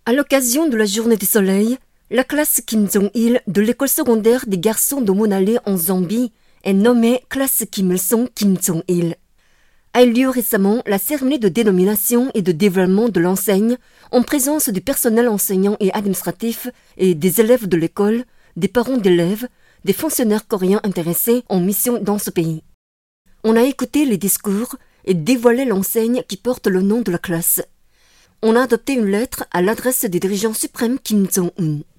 À l'occasion de la journée du soleil, la classe Kim Jong-il de l'école secondaire des garçons de Monalé en Zambie est nommée classe Kim Il-sung Kim Jong-il. A eu lieu récemment la cérémonie de dénomination et de dévoilement de l'enseigne en présence du personnel enseignant et administratif et des élèves de l'école, des parents d'élèves, des fonctionnaires coréens intéressés en mission dans ce pays. On a écouté les discours et dévoilé l'enseigne qui porte le nom de la classe. On a adopté une lettre à l'adresse du dirigeant suprême Kim Jong-un.